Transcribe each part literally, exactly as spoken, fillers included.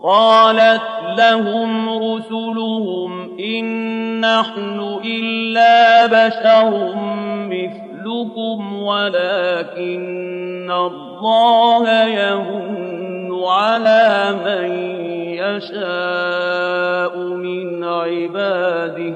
قالت لهم رسلهم إن نحن إلا بشر مثلكم ولكن الله يمن على من يشاء من عباده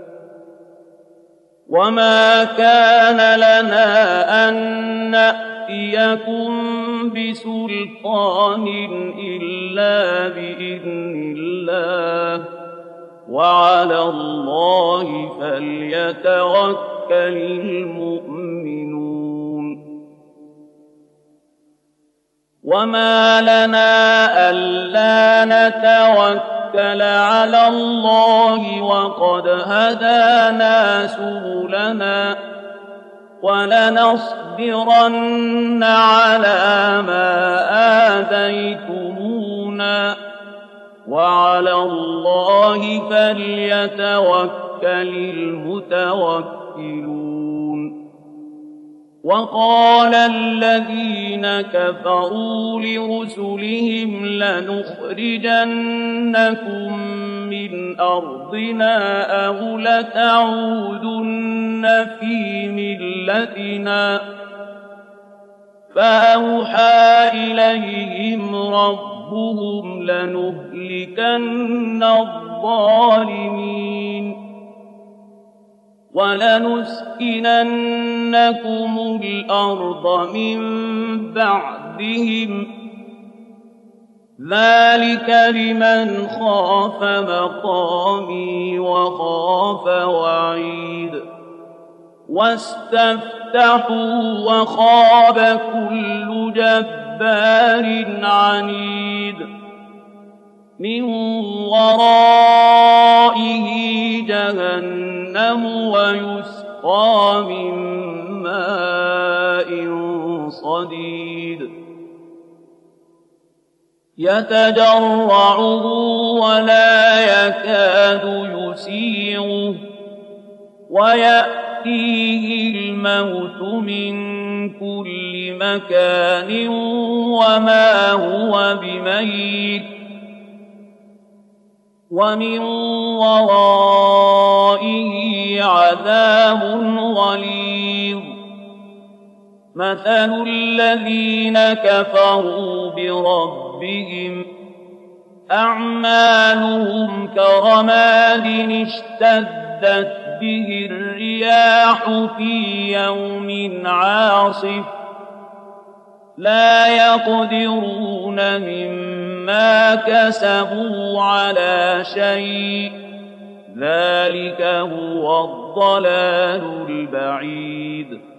وما كان لنا أن نأتيكم بسلطان إلا بإذن الله وعلى الله فليتوكل المؤمنون وما لنا ألا نتوكل على الله وقد هدانا سبلنا ولنصبرن على ما آذيتمونا وعلى الله فليتوكل المتوكلون وقال الذين كفروا لرسلهم لنخرجنكم من أرضنا أو لتعودن في ملتنا فأوحى إليهم ربهم لنهلكن الظالمين ولنسكننكم الأرض من بعدهم ذلك لمن خاف مقامي وخاف وعيد واستفتحوا وخاب كل جبار عنيد من ورائه جهنم ويسقى من ماء صديد يتجرعه ولا يكاد يسيغه ويأتيه الموت من كل مكان وما هو بميت ومن ورائه عذاب غليظ مثل الذين كفروا بربهم أعمالهم كرماد اشتدت به الرياح في يوم عاصف لا يقدرون مما كسبوا على شيء ذلك هو الضلال البعيد